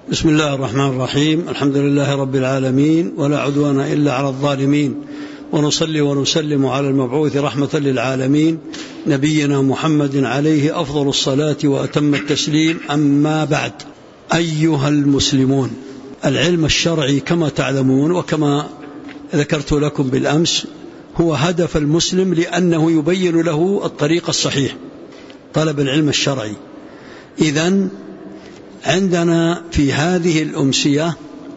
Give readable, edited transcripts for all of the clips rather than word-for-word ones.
بسم الله الرحمن الرحيم. الحمد لله رب العالمين، ولا عدوان إلا على الظالمين، ونصلي ونسلم على المبعوث رحمة للعالمين نبينا محمد عليه أفضل الصلاة وأتم التسليم. أما بعد، أيها المسلمون، العلم الشرعي كما تعلمون وكما ذكرت لكم بالأمس هو هدف المسلم، لأنه يبين له الطريق الصحيح، طلب العلم الشرعي. إذن عندنا في هذه الأمسية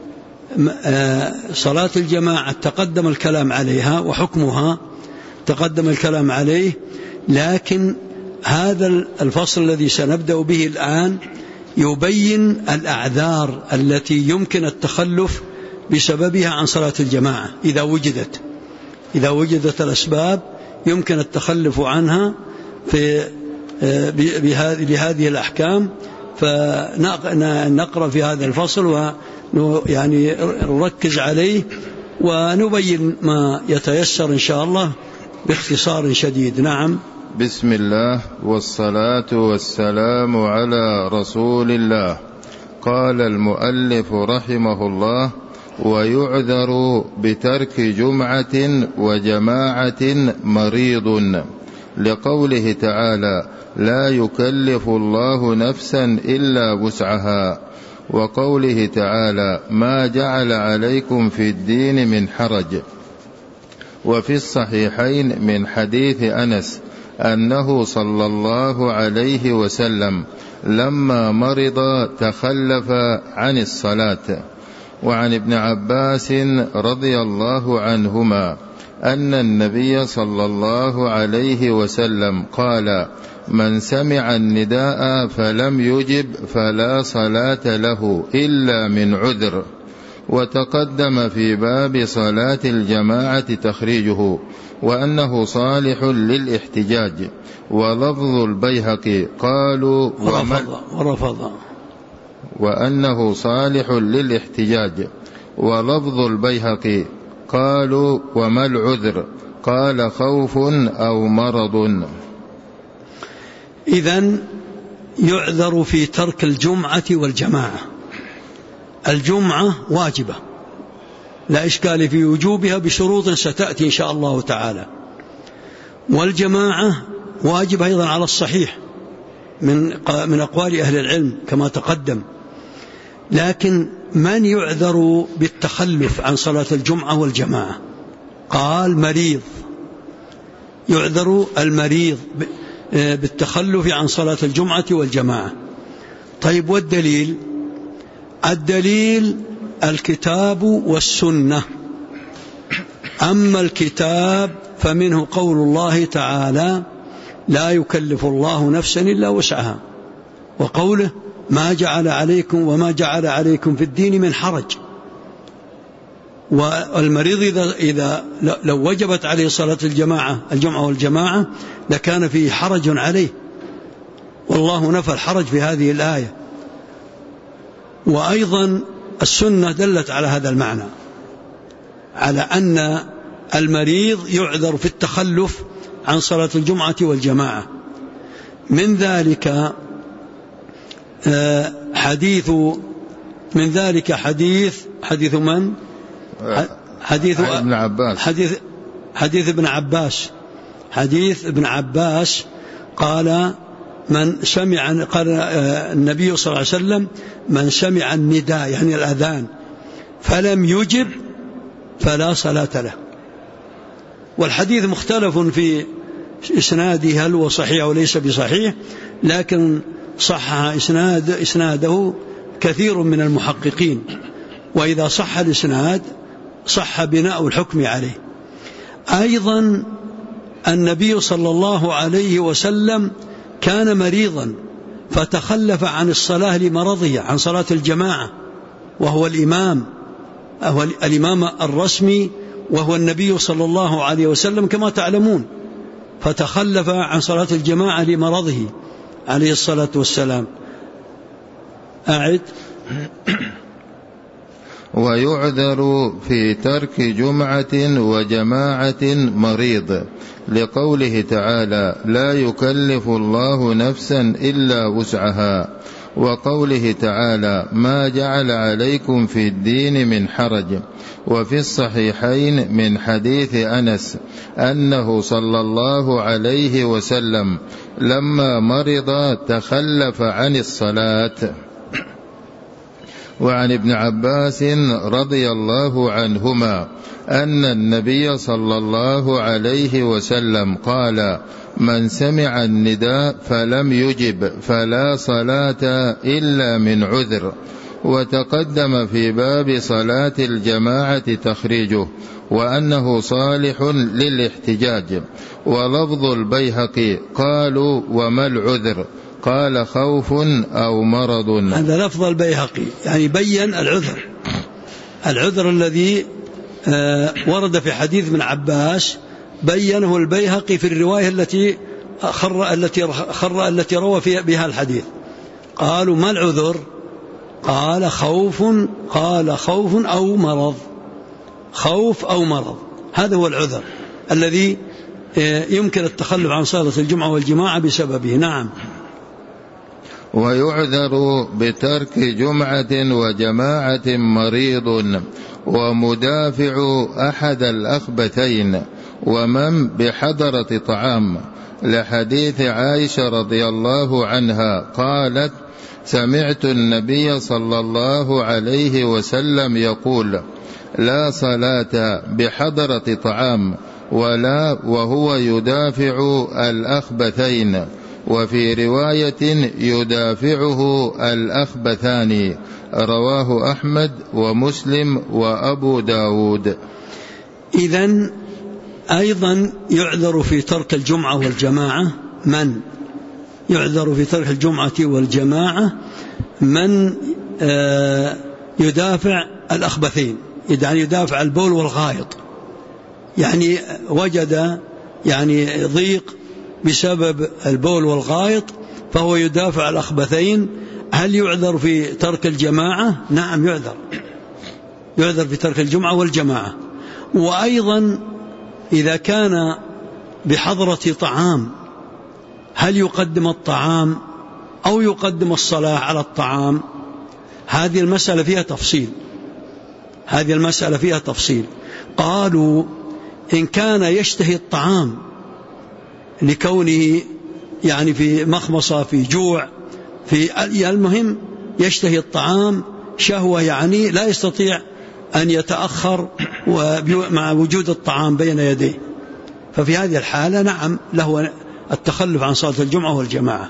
صلاة الجماعة تقدم الكلام عليها وحكمها تقدم الكلام عليه، لكن هذا الفصل الذي سنبدأ به الآن يبين الأعذار التي يمكن التخلف بسببها عن صلاة الجماعة إذا وجدت الأسباب يمكن التخلف عنها بهذه الأحكام. فنقرأ في هذا الفصل ويعني نركز عليه ونبين ما يتيسر إن شاء الله باختصار شديد. نعم. بسم الله والصلاة والسلام على رسول الله. قال المؤلف رحمه الله: ويعذر بترك جمعة وجماعة مريض، لقوله تعالى: لا يكلف الله نفسا إلا وسعها، وقوله تعالى: ما جعل عليكم في الدين من حرج. وفي الصحيحين من حديث أنس أنه صلى الله عليه وسلم لما مرض تخلف عن الصلاة. وعن ابن عباس رضي الله عنهما أن النبي صلى الله عليه وسلم قال: من سمع النداء فلم يجب فلا صلاة له إلا من عذر. وتقدم في باب صلاة الجماعة تخريجه، وأنه صالح للاحتجاج. ولفظ البيهقي قالوا ورفض وأنه صالح للاحتجاج. ولفظ البيهقي قالوا وما العذر؟ قال: خوف أو مرض. إذن يعذر في ترك الجمعة والجماعة. الجمعة واجبة لا إشكال في وجوبها بشروط ستأتي إن شاء الله تعالى، والجماعة واجبة أيضا على الصحيح من أقوال أهل العلم كما تقدم. لكن من يعذر بالتخلف عن صلاة الجمعة والجماعة؟ قال: مريض. يعذر المريض بالتخلف عن صلاة الجمعة والجماعة. طيب، والدليل؟ الدليل الكتاب والسنة. أما الكتاب فمنه قول الله تعالى: لا يكلف الله نفسا إلا وسعها، وقوله: ما جعل عليكم وما جعل عليكم في الدين من حرج. والمريض إذا لو وجبت عليه صلاة الجمعة والجماعة لكان فيه حرج عليه، والله نفى الحرج في هذه الآية. وأيضا السنة دلت على هذا المعنى، على أن المريض يعذر في التخلف عن صلاة الجمعة والجماعة. من ذلك حديث من؟ حديث ابن عباس. حديث ابن عباس قال: قال النبي صلى الله عليه وسلم: من سمع النداء يعني الأذان فلم يجب فلا صلاة له. والحديث مختلف في إسناده، هل هو صحيح أو ليس بصحيح، لكن صحح إسناده كثير من المحققين، وإذا صح الإسناد صح بناء الحكم عليه. أيضا النبي صلى الله عليه وسلم كان مريضا فتخلف عن الصلاة لمرضه، عن صلاة الجماعة، وهو الإمام الرسمي، وهو النبي صلى الله عليه وسلم كما تعلمون، فتخلف عن صلاة الجماعة لمرضه عليه الصلاة والسلام. أعد. ويعذر في ترك جمعة وجماعة مريض، لقوله تعالى: لا يكلف الله نفسا إلا وسعها. وقوله تعالى ما جعل عليكم في الدين من حرج. وفي الصحيحين من حديث أنس أنه صلى الله عليه وسلم لما مرض تخلف عن الصلاة. وعن ابن عباس رضي الله عنهما أن النبي صلى الله عليه وسلم قال من سمع النداء فلم يجب فلا صلاة إلا من عذر. وتقدم في باب صلاة الجماعة تخريجه وأنه صالح للاحتجاج. ولفظ البيهقي قالوا وما العذر؟ قال خوف أو مرض. هذا لفظ البيهقي يعني بين العذر الذي ورد في حديث ابن عباس بينه البيهقي في الرواية التي روى بها الحديث. قالوا ما العذر؟ قال خوف أو مرض. خوف أو مرض، هذا هو العذر الذي يمكن التخلف عن صلاة الجمعة والجماعة بسببه. نعم. ويعذر بترك جمعة وجماعة مريض ومدافع أحد الأخبثين ومن بحضرة طعام، لحديث عائشة رضي الله عنها قالت سمعت النبي صلى الله عليه وسلم يقول لا صلاة بحضرة طعام ولا وهو يدافع الأخبثين، وفي رواية يدافعه الأخبثان، رواه أحمد ومسلم وأبو داود. إذن أيضا يعذر في ترك الجمعة والجماعة من يعذر في ترك الجمعة والجماعة من يدافع الأخبثين، يعني يدافع البول والغائط، يعني وجد يعني ضيق بسبب البول والغائط فهو يدافع الأخبثين. هل يعذر في ترك الجماعة؟ نعم يعذر في ترك الجمعة والجماعة. وأيضا إذا كان بحضرة طعام هل يقدم الطعام أو يقدم الصلاة على الطعام؟ هذه المسألة فيها تفصيل. قالوا إن كان يشتهي الطعام لكونه يعني في مخمصة في جوع المهم يشتهي الطعام شهوة، يعني لا يستطيع أن يتأخر مع وجود الطعام بين يديه، ففي هذه الحالة نعم له التخلف عن صلاة الجمعة والجماعة.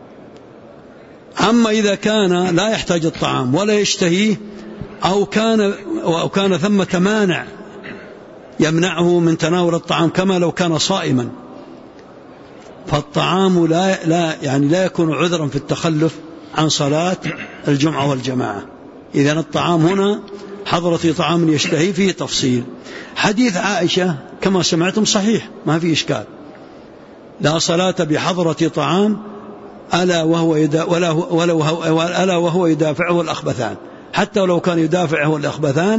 أما إذا كان لا يحتاج الطعام ولا يشتهيه أو كان ثمة مانع يمنعه من تناول الطعام كما لو كان صائما، فالطعام لا يكون عذرا في التخلف عن صلاة الجمعة والجماعة. إذن الطعام هنا حضرة طعام يشتهي فيه تفصيل. حديث عائشة كما سمعتم صحيح ما في إشكال، لا صلاة بحضرة طعام ألا وهو يدافعه الأخبثان، حتى ولو كان يدافعه الأخبثان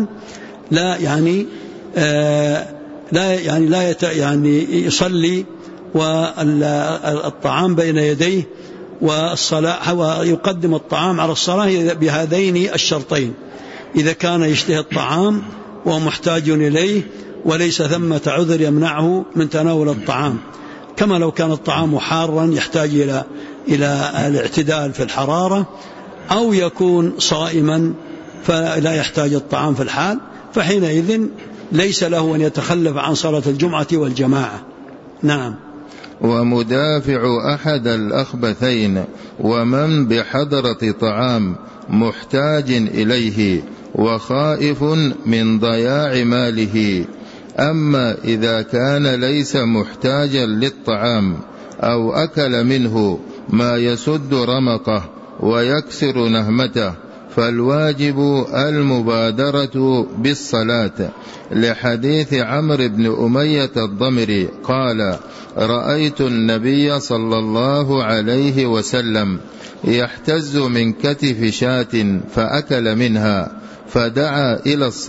لا يصلي والطعام بين يديه والصلاة، ويقدم الطعام على الصلاة بهذين الشرطين: إذا كان يشتهي الطعام ومحتاج إليه وليس ثمة عذر يمنعه من تناول الطعام، كما لو كان الطعام حارا يحتاج إلى الاعتدال في الحرارة، أو يكون صائما فلا يحتاج الطعام في الحال، فحينئذ ليس له أن يتخلف عن صلاة الجمعة والجماعة. نعم. ومدافع أحد الأخبثين ومن بحضرة طعام محتاج إليه وخائف من ضياع ماله. أما إذا كان ليس محتاجا للطعام أو أكل منه ما يسد رمقه ويكسر نهمته فالواجب المبادرة بالصلاة، لحديث عمرو بن أمية الضمري قال: رأيت النبي صلى الله عليه وسلم يحتز من كتف شاة فأكل منها فدعا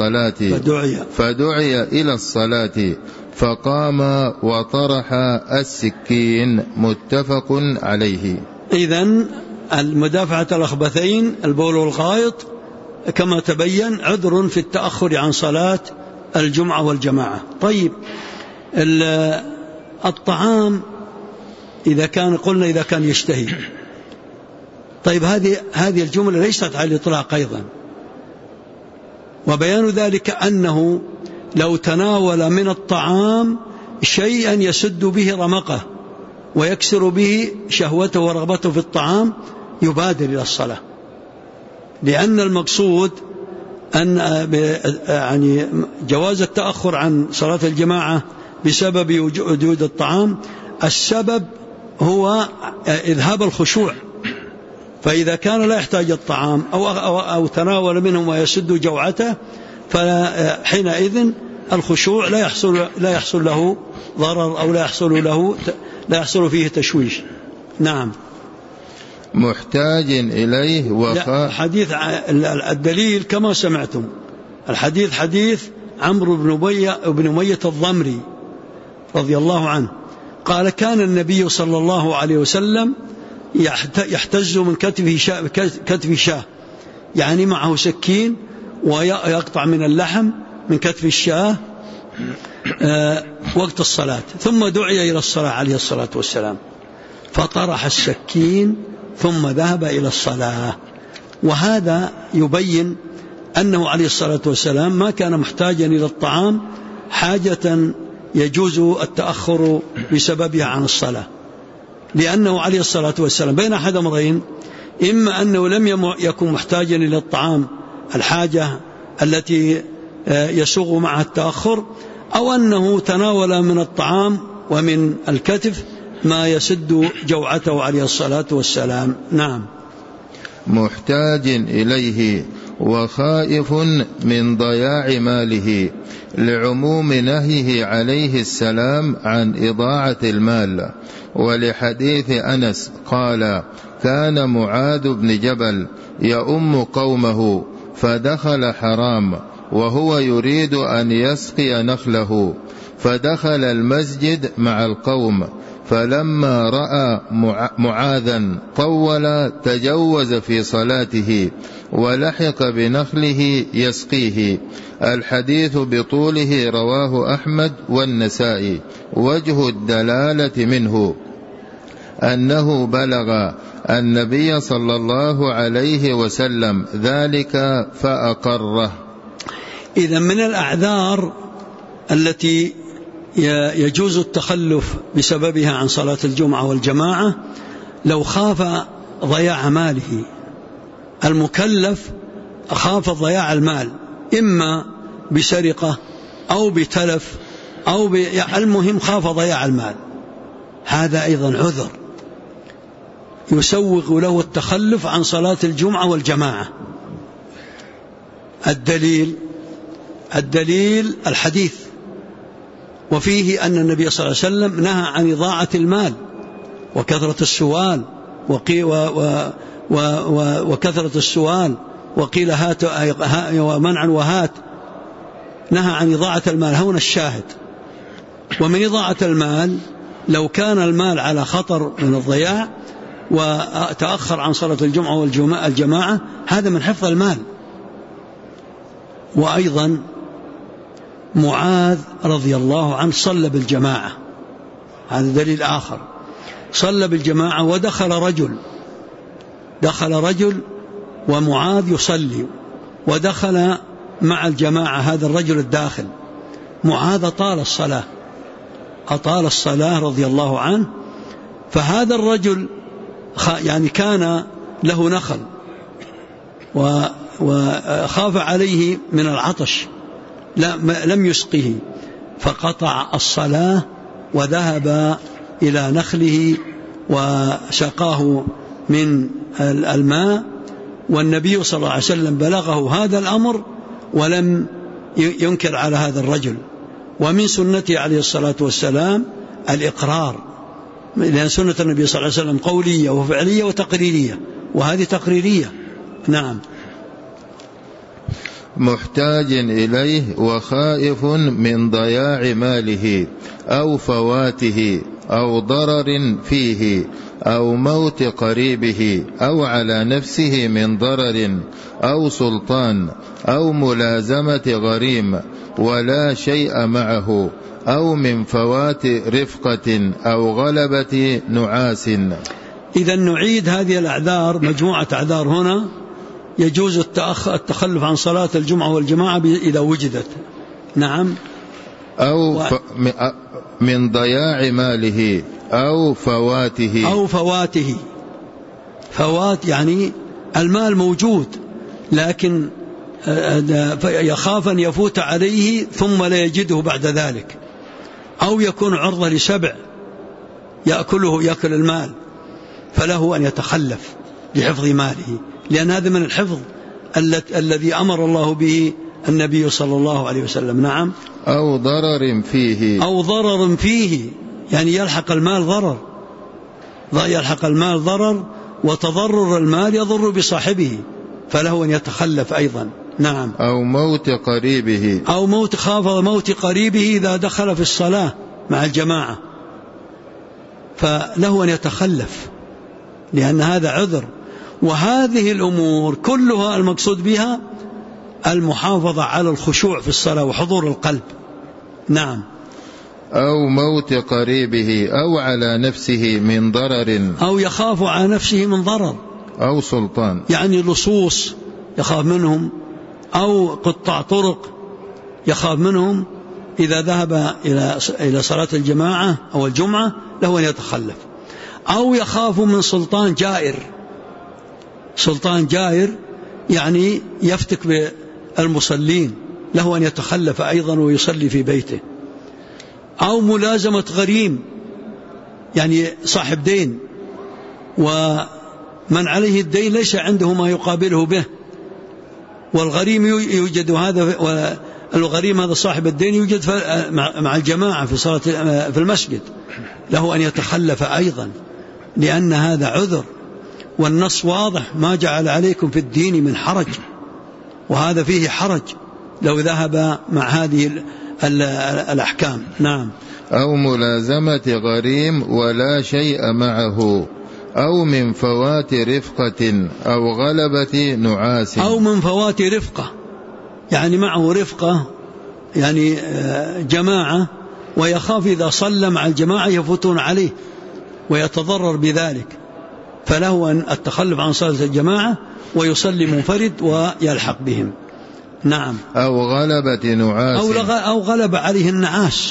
إلى الصلاة فقام وطرح السكين، متفق عليه. إذن المدافعة الأخبثين البول والغائط كما تبين عذر في التأخر عن صلاة الجمعة والجماعة. طيب الطعام إذا كان قلنا إذا كان يشتهي، طيب هذه الجملة ليست على الإطلاق أيضا، وبيان ذلك أنه لو تناول من الطعام شيئا يسد به رمقه ويكسر به شهوته ورغبته في الطعام يبادر إلى الصلاة، لأن المقصود أن يعني جواز التأخر عن صلاة الجماعة بسبب وجود الطعام، السبب هو إذهاب الخشوع، فإذا كان لا يحتاج الطعام أو تناول منه ويسد جوعته فحينئذ الخشوع لا يحصل له ضرر أو لا يحصل فيه تشويش. نعم. محتاج إليه حديث الدليل كما سمعتم، الحديث حديث عمرو بن أمية الضمري رضي الله عنه قال كان النبي صلى الله عليه وسلم يحتز من كتف شاه، يعني معه سكين ويقطع من اللحم من كتف الشاه وقت الصلاة، ثم دعي إلى الصلاة عليه الصلاة والسلام فطرح السكين ثم ذهب إلى الصلاة. وهذا يبين أنه عليه الصلاة والسلام ما كان محتاجا إلى الطعام حاجة يجوز التأخر بسببها عن الصلاة، لأنه عليه الصلاة والسلام بين أحد أمرين: إما أنه لم يكن محتاجا إلى الطعام الحاجة التي يسوغ معها التأخر، أو أنه تناول من الطعام ومن الكتف ما يسد جوعته عليه الصلاة والسلام. نعم. محتاج إليه وخائف من ضياع ماله، لعموم نهيه عليه السلام عن إضاعة المال، ولحديث أنس قال: كان معاذ بن جبل يؤم قومه فدخل حرام وهو يريد أن يسقي نخله، فدخل المسجد مع القوم، فلما رأى معاذا طول تجوز في صلاته ولحق بنخله يسقيه. الحديث بطوله رواه أحمد والنسائي. وجه الدلالة منه أنه بلغ النبي صلى الله عليه وسلم ذلك فأقره. إذن من الأعذار التي يجوز التخلف بسببها عن صلاة الجمعة والجماعة لو خاف ضياع ماله. المكلف خاف ضياع المال إما بسرقة أو بتلف أو المهم خاف ضياع المال، هذا أيضا عذر يسوغ له التخلف عن صلاة الجمعة والجماعة. الدليل الحديث، وفيه أن النبي صلى الله عليه وسلم نهى عن إضاعة المال وكثرة السؤال وكثرة السؤال وقيل هات ومنع وهات، نهى عن إضاعة المال. هون الشاهد. ومن إضاعة المال لو كان المال على خطر من الضياع وتأخر عن صلاة الجمعة والجماعة، هذا من حفظ المال. وأيضا معاذ رضي الله عنه صلى بالجماعة، هذا دليل آخر. صلى بالجماعة ودخل رجل ومعاذ يصلي، ودخل مع الجماعة هذا الرجل الداخل. معاذ أطال الصلاة رضي الله عنه، فهذا الرجل يعني كان له نخل وخاف عليه من العطش لم يسقه، فقطع الصلاة وذهب إلى نخله وسقاه من الماء، والنبي صلى الله عليه وسلم بلغه هذا الأمر ولم ينكر على هذا الرجل. ومن سنته عليه الصلاة والسلام الإقرار، لأن سنة النبي صلى الله عليه وسلم قولية وفعلية وتقريرية، وهذه تقريرية. نعم. محتاج إليه وخائف من ضياع ماله أو فواته أو ضرر فيه، أو موت قريبه أو على نفسه من ضرر أو سلطان أو ملازمة غريم ولا شيء معه أو من فوات رفقة أو غلبة نعاس. إذا نعيد هذه الأعذار، مجموعة أعذار هنا يجوز التخلف عن صلاة الجمعة والجماعة إذا وجدت. نعم. أو من ضياع ماله أو فواته. فوات يعني المال موجود لكن يخاف أن يفوت عليه ثم لا يجده بعد ذلك، أو يكون عرضة لسبع يأكل المال فله أن يتخلف لحفظ ماله، لأن هذا من الحفظ الذي أمر الله به النبي صلى الله عليه وسلم. نعم. أو ضرر فيه يعني يلحق المال ضرر وتضرر المال يضر بصاحبه فله أن يتخلف أيضا. نعم. أو موت قريبه، أو خاف موت قريبه إذا دخل في الصلاة مع الجماعة فله أن يتخلف لأن هذا عذر. وهذه الأمور كلها المقصود بها المحافظة على الخشوع في الصلاة وحضور القلب. نعم. أو موت قريبه أو على نفسه من ضرر، أو يخاف على نفسه من ضرر، أو سلطان يعني لصوص يخاف منهم، أو قطاع طرق يخاف منهم، إذا ذهب إلى صلاة الجماعة أو الجمعة له أن يتخلف. أو يخاف من سلطان جائر يعني يفتك بالمصلين له أن يتخلف أيضا ويصلي في بيته. أو ملازمة غريم يعني صاحب دين ومن عليه الدين ليس عنده ما يقابله به، والغريم يوجد هذا، والغريم هذا صاحب الدين يوجد مع الجماعة في صلاة في المسجد له أن يتخلف أيضا لأن هذا عذر، والنص واضح ما جعل عليكم في الدين من حرج، وهذا فيه حرج لو ذهب مع هذه الأحكام. نعم. أو ملازمة غريم ولا شيء معه، أو من فوات رفقة أو غلبة نعاس. أو من فوات رفقة يعني معه رفقة يعني جماعة ويخاف إذا صلى مع الجماعة يفوتون عليه ويتضرر بذلك، فله أن التخلف عن صلاة الجماعة ويصلي منفرد ويلحق بهم. نعم. أو غلبة نعاس، أو غلب عليه النعاس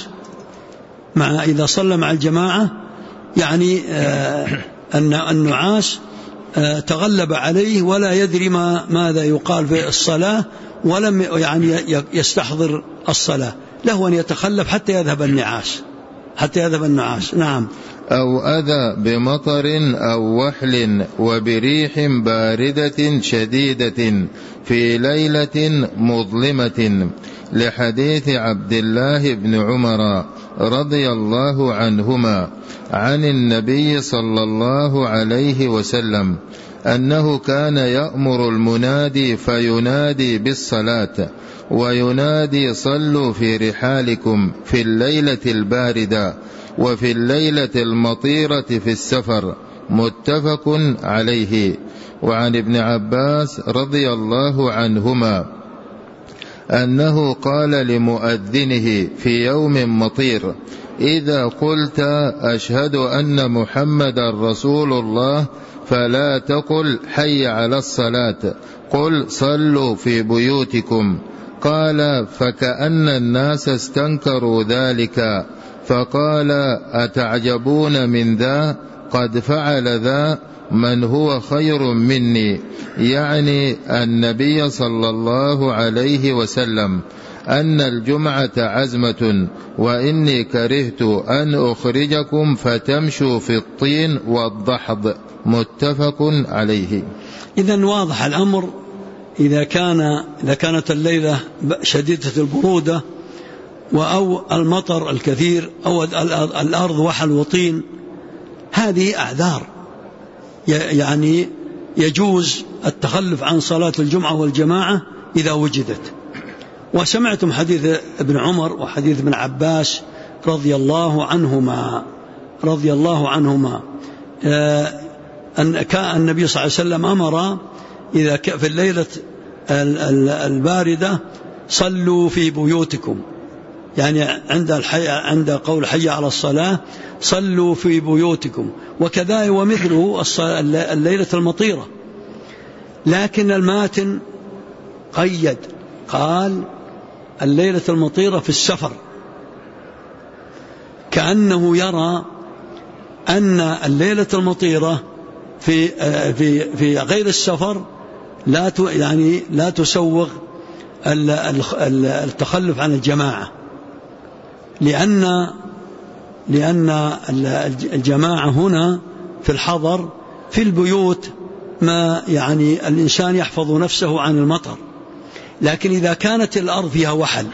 إذا صلى مع الجماعة يعني أن النعاس تغلب عليه ولا يدري ماذا يقال في الصلاة ولم يعني يستحضر الصلاة، له أن يتخلف حتى يذهب النعاس. نعم. أو أذى بمطر أو وحل وبريح باردة شديدة في ليلة مظلمة، لحديث عبد الله بن عمر رضي الله عنهما عن النبي صلى الله عليه وسلم أنه كان يأمر المنادي فينادي بالصلاة وينادي صلوا في رحالكم في الليلة الباردة وفي الليلة المطيرة في السفر، متفق عليه. وعن ابن عباس رضي الله عنهما أنه قال لمؤذنه في يوم مطير: إذا قلت أشهد أن محمد رسول الله فلا تقل حي على الصلاة، قل صلوا في بيوتكم. قال: فكأن الناس استنكروا ذلك، فقال: أتعجبون من ذا؟ قد فعل ذا من هو خير مني، يعني النبي صلى الله عليه وسلم، أن الجمعة عزمة وإني كرهت أن أخرجكم فتمشوا في الطين والضحض، متفق عليه. إذن واضح الأمر، إذا كانت الليلة شديدة البرودة أو المطر الكثير أو الأرض وحل وطين، هذه أعذار يعني يجوز التخلف عن صلاة الجمعة والجماعة إذا وجدت. وسمعتم حديث ابن عمر وحديث ابن عباس رضي الله عنهما أن كان النبي صلى الله عليه وسلم أمر إذا في الليلة الباردة صلوا في بيوتكم، يعني عند قول حي على الصلاة صلوا في بيوتكم، وكذا ومثله الليلة المطيرة. لكن الماتن قيد، قال الليلة المطيرة في السفر، كأنه يرى أن الليلة المطيرة في غير السفر لا تسوغ التخلف عن الجماعة، لأن الجماعة هنا في الحضر في البيوت ما يعني الإنسان يحفظ نفسه عن المطر. لكن إذا كانت الأرض فيها وحل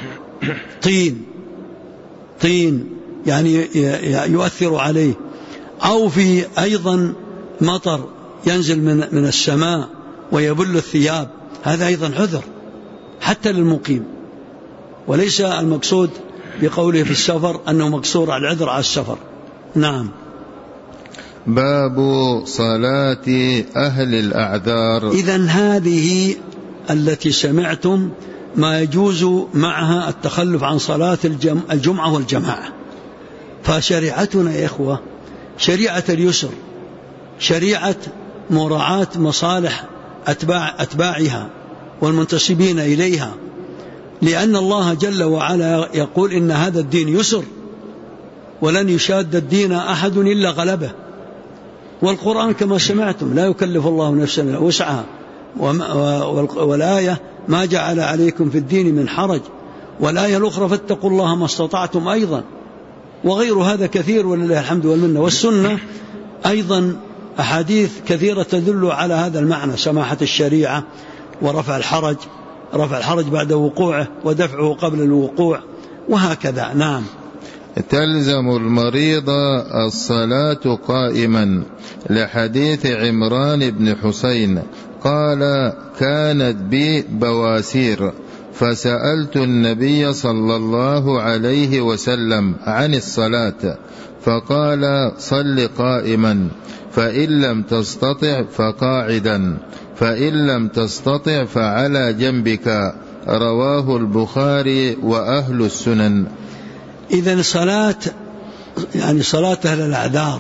طين يعني يؤثر عليه، أو في أيضا مطر ينزل من السماء ويبل الثياب، هذا أيضا عذر حتى للمقيم، وليس المقصود بقوله في السفر أنه مقصور على العذر على السفر. نعم. باب صلاة أهل الأعذار. إذن هذه التي سمعتم ما يجوز معها التخلف عن صلاة الجمعة والجماعة. فشريعتنا يا إخوة شريعة اليسر، شريعة مراعاة مصالح أتباعها والمنتسبين إليها، لأن الله جل وعلا يقول إن هذا الدين يسر ولن يشاد الدين أحد إلا غلبه. والقرآن كما سمعتم لا يكلف الله نفسا إلا وسعها، والآية ما جعل عليكم في الدين من حرج، والآية الأخرى فاتقوا الله ما استطعتم أيضا، وغير هذا كثير ولله الحمد والمنة. والسنة أيضا أحاديث كثيرة تدل على هذا المعنى، سماحة الشريعة ورفع الحرج، رفع الحرج بعد وقوعه ودفعه قبل الوقوع، وهكذا. نعم. تلزم المريض الصلاة قائما، لحديث عمران بن حسين قال كانت بي بواسير فسألت النبي صلى الله عليه وسلم عن الصلاة فقال صل قائما، فإن لم تستطع فقاعدا، فإن لم تستطع فعلى جنبك، رواه البخاري وأهل السنن. إذن صلاة يعني صلاة أهل الأعذار،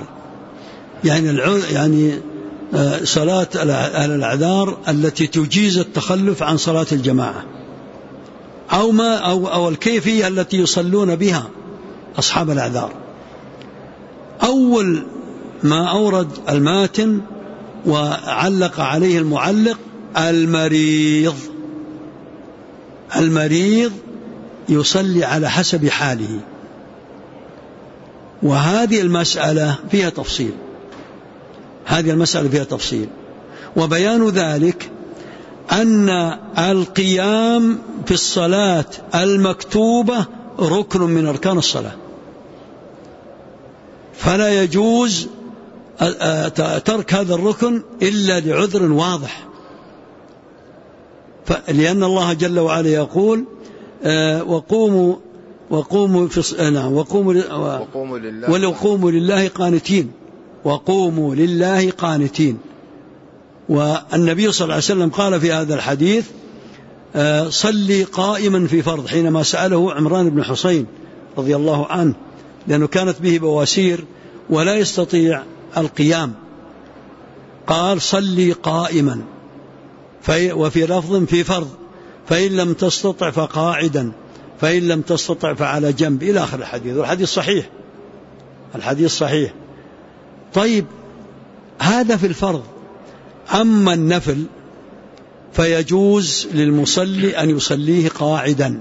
يعني صلاة أهل الأعذار التي تجيز التخلف عن صلاة الجماعة، أو الكيفية التي يصلون بها أصحاب الأعذار. أول ما أورد الماتن وعلق عليه المعلق المريض يصلي على حسب حاله، وهذه المسألة فيها تفصيل، وبيان ذلك أن القيام في الصلاة المكتوبة ركن من أركان الصلاة، فلا يجوز ترك هذا الركن إلا لعذر واضح، لأن الله جل وعلا يقول وقوموا لله قانتين، وقوموا لله قانتين. والنبي صلى الله عليه وسلم قال في هذا الحديث صلي قائما في فرض، حينما سأله عمران بن حسين رضي الله عنه، لأنه كانت به بواسير ولا يستطيع القيام، قال صلي قائما، وفي لفظ في فرض، فإن لم تستطع فقاعدا، فإن لم تستطع فعلى جنب، إلى آخر الحديث. الحديث صحيح. طيب هذا في الفرض. أما النفل فيجوز للمصلي أن يصليه قاعدا،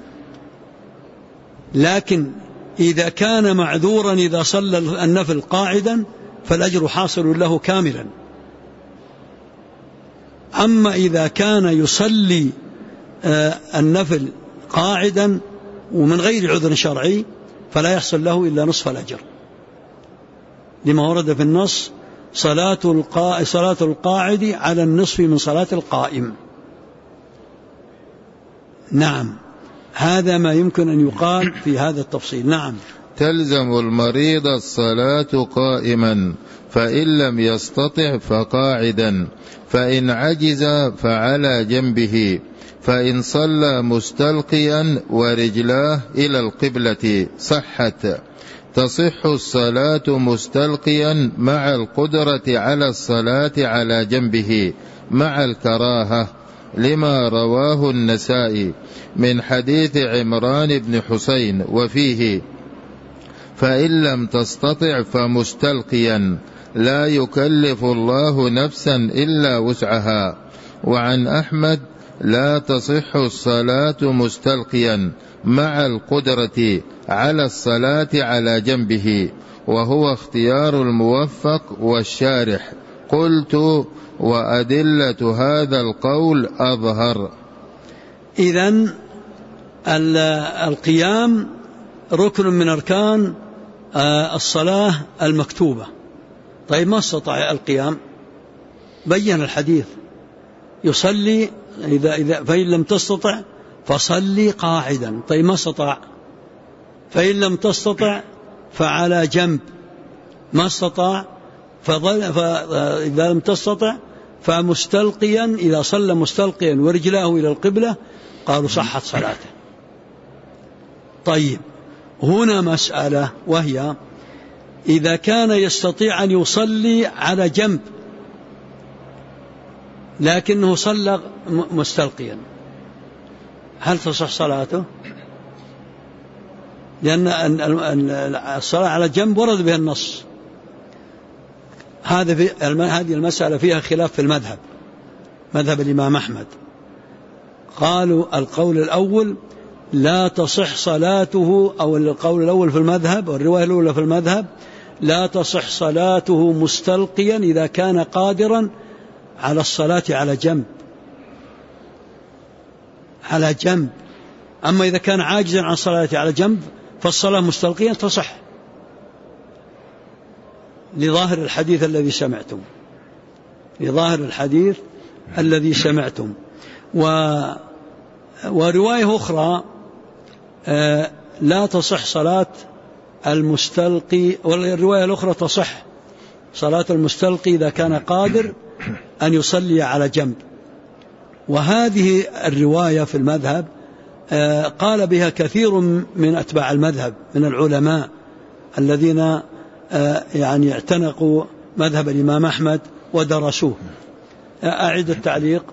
لكن إذا كان معذورا إذا صلى النفل قاعدا فالأجر حاصل له كاملا. أما إذا كان يصلي النفل قاعدا ومن غير عذر شرعي فلا يحصل له إلا نصف الأجر، لما ورد في النص صلاة القاعد على النصف من صلاة القائم. نعم، هذا ما يمكن أن يقال في هذا التفصيل. نعم. تلزم المريض الصلاة قائما، فإن لم يستطع فقاعدا، فإن عجز فعلى جنبه، فإن صلى مستلقيا ورجلاه إلى القبلة صحت. تصح الصلاة مستلقيا مع القدرة على الصلاة على جنبه مع الكراهة، لما رواه النسائي من حديث عمران بن حسين وفيه: فإن لم تستطع فمستلقيا، لا يكلف الله نفسا إلا وسعها. وعن أحمد: لا تصح الصلاة مستلقيا مع القدرة على الصلاة على جنبه، وهو اختيار الموفق والشارح. قلت: وأدلة هذا القول أظهر. إذن القيام ركن من أركان الصلاة المكتوبة. طيب ما استطاع القيام؟ بين الحديث: يصلي إذا فإن لم تستطع فصلي قاعدا. طيب ما استطاع؟ فإن لم تستطع فعلى جنب. ما استطاع فإذا لم تستطع فمستلقيا، إذا صلى مستلقيا ورجلاه إلى القبلة قالوا صحت صلاته. طيب هنا مسألة، وهي إذا كان يستطيع أن يصلي على جنب لكنه صلى مستلقيا، هل تصح صلاته؟ لأن الصلاة على جنب ورد بها النص. هذه المسألة فيها خلاف في المذهب، مذهب الإمام أحمد. قالوا القول الأول لا تصح صلاته، أو القول الأول في المذهب والرواية الأولى في المذهب: لا تصح صلاته مستلقيا إذا كان قادرا على الصلاة على جنب، على جنب. أما إذا كان عاجزا عن الصلاة على جنب فالصلاة مستلقيا تصح، لظاهر الحديث الذي سمعتم، لظاهر الحديث الذي سمعتم. ورواية أخرى لا تصح صلاة المستلقي، والرواية الأخرى تصح صلاة المستلقي إذا كان قادر أن يصلي على جنب. وهذه الرواية في المذهب قال بها كثير من أتباع المذهب من العلماء الذين يعني اعتنقوا مذهب الإمام أحمد ودرسوه. أعد التعليق: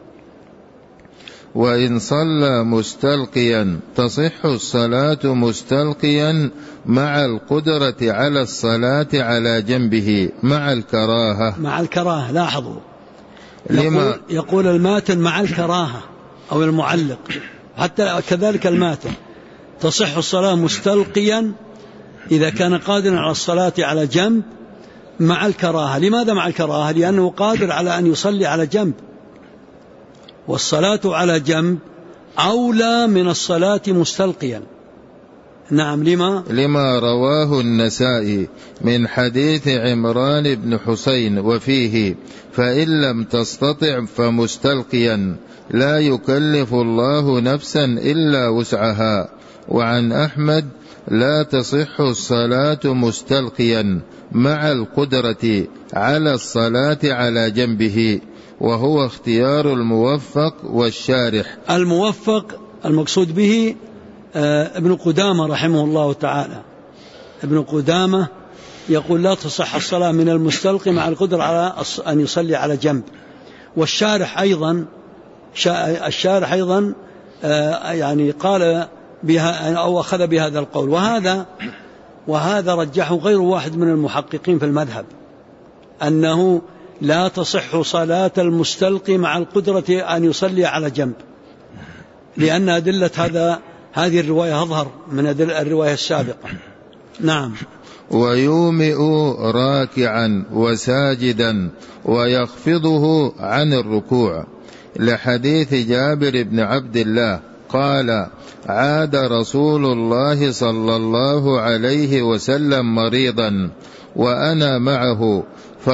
وإن صلى مستلقيا تصح الصلاة مستلقيا مع القدرة على الصلاة على جنبه مع الكراهة. مع الكراهة، لاحظوا، يقول الماتن مع الكراهة أو المعلق، حتى كذلك الماتن: تصح الصلاة مستلقيا إذا كان قادرا على الصلاة على جنب مع الكراهة. لماذا مع الكراهة؟ لأنه قادر على أن يصلي على جنب، والصلاة على جنب أولى من الصلاة مستلقيا. نعم. لما رواه النسائي من حديث عمران بن حسين وفيه: فإن لم تستطع فمستلقيا، لا يكلف الله نفسا إلا وسعها. وعن أحمد: لا تصح الصلاة مستلقيا مع القدرة على الصلاة على جنبه، وهو اختيار الموفق والشارح. الموفق المقصود به ابن قدامة رحمه الله تعالى. ابن قدامة يقول لا تصح الصلاة من المستلقي مع القدرة على أن يصلي على جنب. والشارح أيضا يعني قال بها أو أخذ بهذا القول، وهذا رجحه غير واحد من المحققين في المذهب، أنه لا تصح صلاة المستلقي مع القدرة أن يصلي على جنب، لأن أدلة هذه الرواية أظهر من أدلة الرواية السابقة. نعم. ويومئ راكعا وساجدا ويخفضه عن الركوع، لحديث جابر بن عبد الله قال: عاد رسول الله صلى الله عليه وسلم مريضا وأنا معه،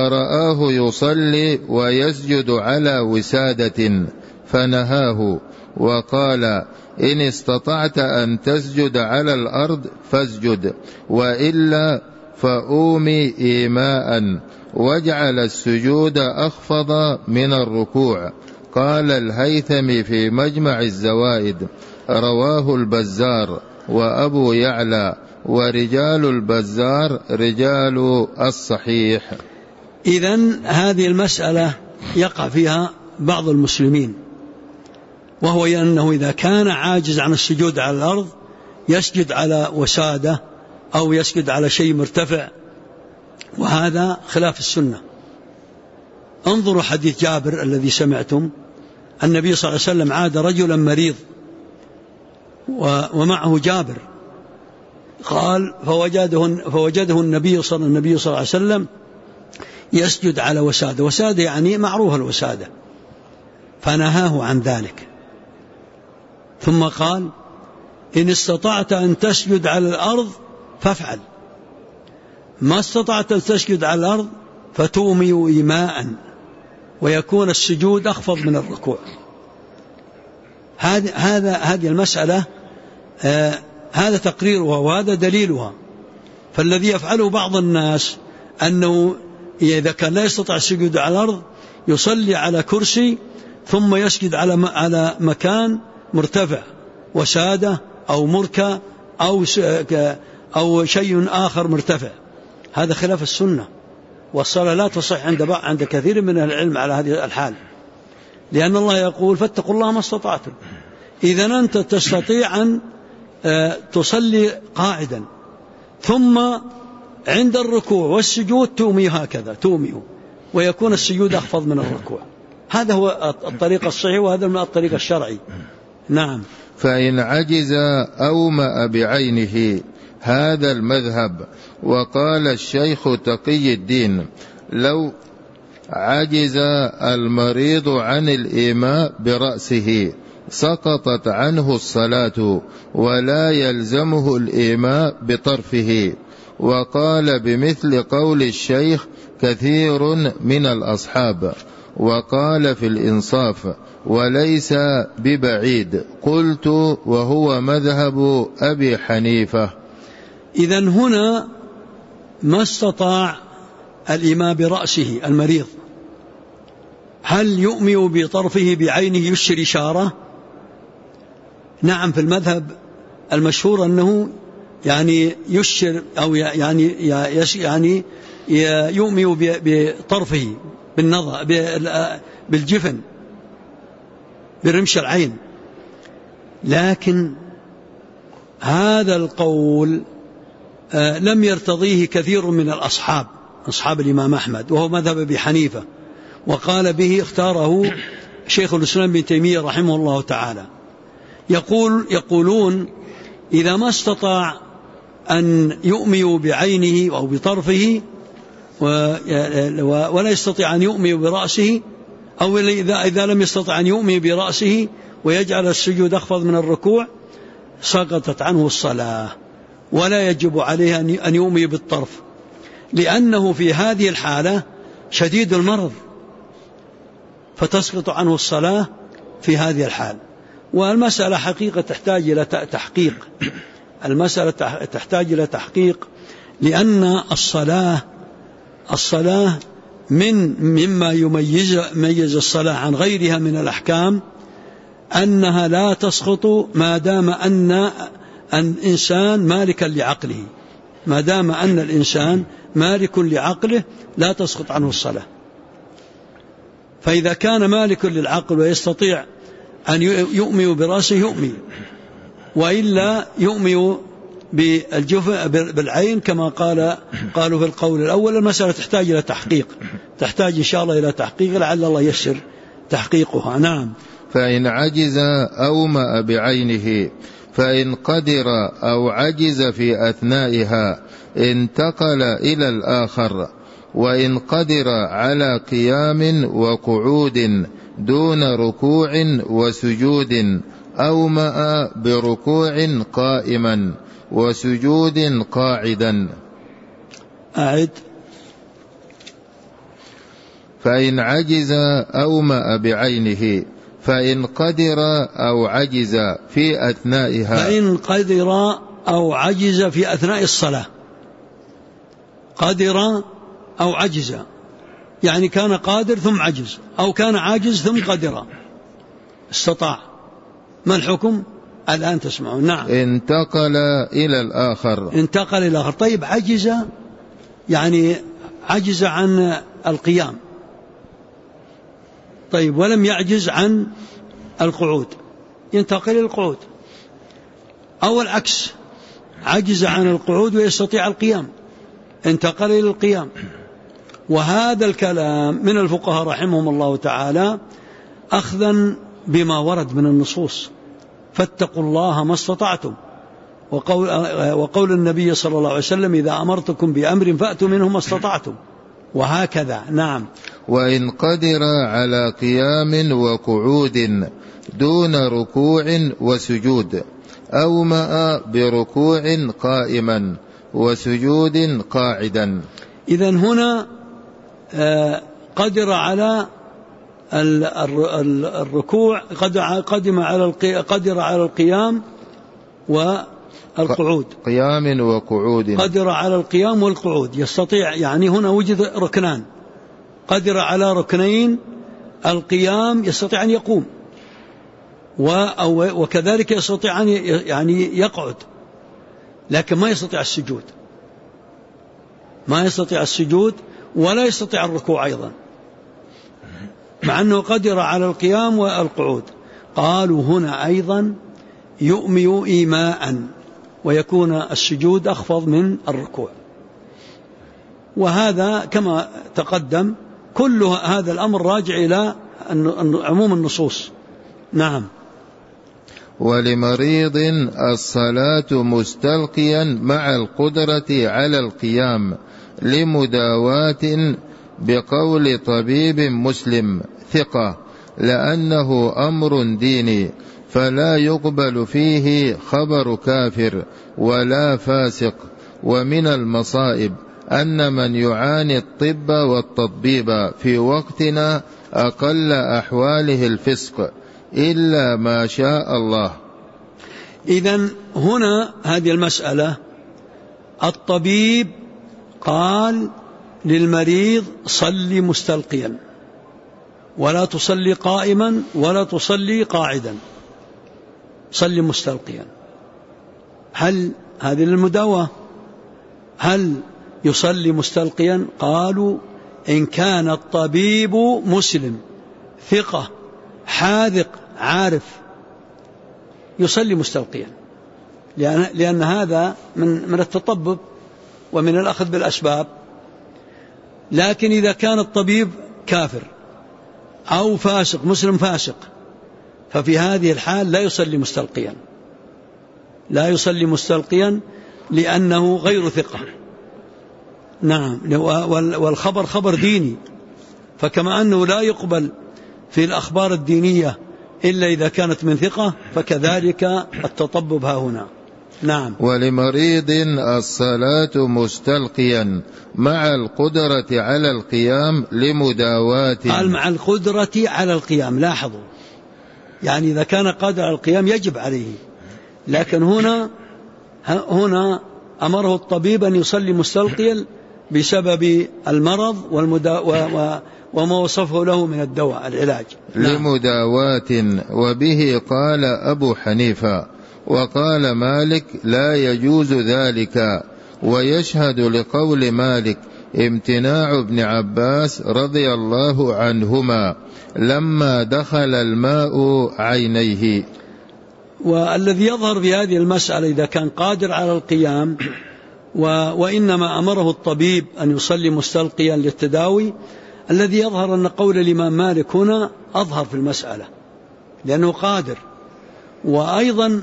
فرآه يصلي ويسجد على وسادة فنهاه، وقال: إن استطعت أن تسجد على الأرض فاسجد، وإلا فأومي إيماء، واجعل السجود أخفض من الركوع. قال الهيثمي في مجمع الزوائد: رواه البزار وأبو يعلى، ورجال البزار رجال الصحيح. إذن هذه المسألة يقع فيها بعض المسلمين، وهو أنه إذا كان عاجز عن السجود على الأرض يسجد على وسادة أو يسجد على شيء مرتفع، وهذا خلاف السنة. انظروا حديث جابر الذي سمعتم، النبي صلى الله عليه وسلم عاد رجلا مريض ومعه جابر، قال فوجده النبي صلى الله عليه وسلم يسجد على وسادة، وسادة يعني معروف الوسادة، فنهاه عن ذلك. ثم قال: إن استطعت أن تسجد على الأرض فافعل، ما استطعت أن تسجد على الأرض فتومي إيماء، ويكون السجود أخفض من الركوع. هذه المسألة هذا تقريرها وهذا دليلها. فالذي يفعله بعض الناس أنه إذا كان لا يستطيع السجود على الأرض يصلي على كرسي ثم يسجد على مكان مرتفع، وسادة أو مركة أو شيء آخر مرتفع. هذا خلاف السنة، والصلاة لا تصح عند كثير من العلم على هذه الحال، لأن الله يقول: فاتقوا الله ما استطعتم. إذا أنت تستطيع أن تصلي قاعدا، ثم عند الركوع والسجود تومي هكذا، تومي، ويكون السجود أخفض من الركوع. هذا هو الطريق الصحيح، وهذا من الطريق الشرعي. نعم. فإن عجز أومأ بعينه، هذا المذهب. وقال الشيخ تقي الدين: لو عجز المريض عن الإيماء برأسه سقطت عنه الصلاة، ولا يلزمه الإيماء بطرفه. وقال بمثل قول الشيخ كثير من الأصحاب. وقال في الإنصاف: وليس ببعيد. قلت: وهو مذهب أبي حنيفة. إذن هنا ما استطاع الإيماء برأسه المريض، هل يؤمئ بطرفه بعينه يشير إشارة؟ نعم، في المذهب المشهور أنه يعني يشير أو يعني يؤمئ بطرفه بالنظر بالجفن برمش العين. لكن هذا القول لم يرتضيه كثير من أصحاب الإمام أحمد، وهو مذهب أبي حنيفة، وقال به اختاره شيخ الإسلام ابن تيمية رحمه الله تعالى. يقولون إذا ما استطاع أن يؤمئ بعينه أو بطرفه ولا يستطيع أن يؤمئ برأسه، أو إذا لم يستطع أن يؤمئ برأسه ويجعل السجود أخفض من الركوع، سقطت عنه الصلاة، ولا يجب عليه أن يؤمئ بالطرف، لأنه في هذه الحالة شديد المرض، فتسقط عنه الصلاة في هذه الحال. والمسألة حقيقة تحتاج إلى تحقيق، المسألة تحتاج إلى تحقيق، لأن الصلاة مما يميز الصلاة عن غيرها من الأحكام أنها لا تسقط ما دام أن الإنسان مالكا لعقله، ما دام أن الإنسان مالك لعقله لا تسقط عنه الصلاة. فإذا كان مالك للعقل ويستطيع أن يؤمئ برأسه يؤمئ، وإلا يؤمئ بالعين كما قالوا في القول الأول. المسألة تحتاج إلى تحقيق، تحتاج إن شاء الله إلى تحقيق، لعل الله يسر تحقيقها. نعم. فإن عجز أومأ بعينه، فإن قدر أو عجز في أثنائها انتقل إلى الآخر. وإن قدر على قيام وقعود دون ركوع وسجود أومأ بركوع قائما وسجود قاعدا. أعد. فإن عجز أومأ بعينه، فإن قدر أو عجز في أثنائها. فإن قدر أو عجز في أثناء الصلاة. قدر أو عجز يعني كان قادر ثم عجز، أو كان عاجز ثم قدر استطاع. ما الحكم؟ الآن تسمعون. نعم. انتقل إلى الآخر. انتقل إلى الآخر. طيب عجز يعني عجز عن القيام، طيب ولم يعجز عن القعود، ينتقل إلى القعود. أو العكس، عجز عن القعود ويستطيع القيام، انتقل إلى القيام. وهذا الكلام من الفقهاء رحمهم الله تعالى أخذا بما ورد من النصوص، فاتقوا الله ما استطعتم، وقول النبي صلى الله عليه وسلم إذا أمرتكم بأمر فأتوا منه ما استطعتم، وهكذا. نعم. وإن قدر على قيام وقعود دون ركوع وسجود، أومأ بركوع قائما وسجود قاعدا. إذن هنا قدر على الركوع، قدر على القيام والقعود. قيام وقعود. قدر على القيام والقعود، يستطيع، يعني هنا وجد ركنان، قدر على ركنين، القيام يستطيع أن يقوم، وكذلك يستطيع أن يعني يقعد، لكن ما يستطيع السجود، ما يستطيع السجود ولا يستطيع الركوع أيضا، مع أنه قدر على القيام والقعود. قالوا هنا أيضا يؤمئ إيماء، ويكون السجود أخفض من الركوع. وهذا كما تقدم كل هذا الأمر راجع إلى عموم النصوص. نعم. ولمريض الصلاة مستلقيا مع القدرة على القيام لمداواة بقول طبيب مسلم ثقة، لأنه أمر ديني فلا يقبل فيه خبر كافر ولا فاسق. ومن المصائب أن من يعاني الطب والتطبيب في وقتنا أقل أحواله الفسق إلا ما شاء الله. إذن هنا هذه المسألة، الطبيب قال للمريض صلي مستلقيا، ولا تصلي قائما ولا تصلي قاعدا، صلي مستلقيا. هل هذه للمداواة؟ هل يصلي مستلقيا؟ قالوا إن كان الطبيب مسلم ثقة حاذق عارف يصلي مستلقيا، لأن هذا من التطبب ومن الأخذ بالأسباب. لكن إذا كان الطبيب كافر أو فاسق، مسلم فاسق، ففي هذه الحال لا يصلي مستلقيا، لا يصلي مستلقيا لأنه غير ثقة. نعم. والخبر خبر ديني، فكما أنه لا يقبل في الأخبار الدينية إلا إذا كانت من ثقة، فكذلك التطبب ها هنا. نعم. ولمريض الصلاة مستلقيا مع القدرة على القيام لمداواة. قال مع القدرة على القيام، لاحظوا، يعني إذا كان قادر على القيام يجب عليه، لكن هنا أمره الطبيب أن يصلي مستلقيا بسبب المرض وما وصفه له من الدواء العلاج. لمداواة. وبه قال أبو حنيفة، وقال مالك لا يجوز ذلك. ويشهد لقول مالك امتناع ابن عباس رضي الله عنهما لما دخل الماء عينيه. والذي يظهر في هذه المسألة إذا كان قادر على القيام وإنما أمره الطبيب أن يصلي مستلقيا للتداوي، الذي يظهر أن قول الإمام مالك هنا أظهر في المسألة لأنه قادر. وأيضا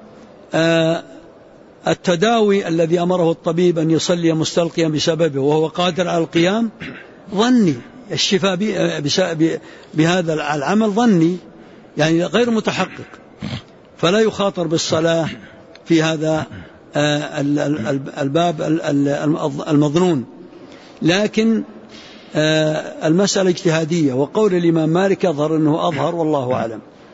التداوي الذي أمره الطبيب أن يصلي مستلقيا بسببه وهو قادر على القيام ظني، الشفاء بهذا العمل ظني، يعني غير متحقق، فلا يخاطر بالصلاة في هذا الباب المظنون. لكن المسألة اجتهادية، وقول الإمام مالك يظهر أنه أظهر، والله أعلم.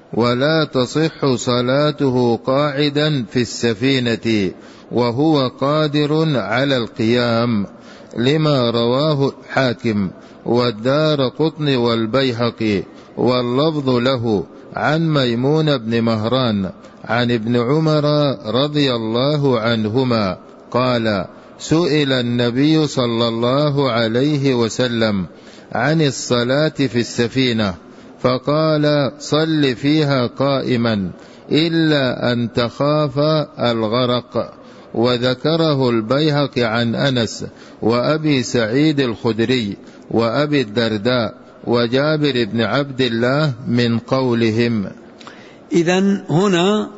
ولا تصح صلاته قاعدا في السفينة وهو قادر على القيام، لما رواه الحاكم والدارقطني والبيهقي، واللفظ له عن ميمون بن مهران عن ابن عمر رضي الله عنهما قال: سئل النبي صلى الله عليه وسلم عن الصلاة في السفينة فقال: صل فيها قائما إلا أن تخاف الغرق. وذكره البيهقي عن أنس وأبي سعيد الخدري وأبي الدرداء وجابر بن عبد الله من قولهم. إذن هنا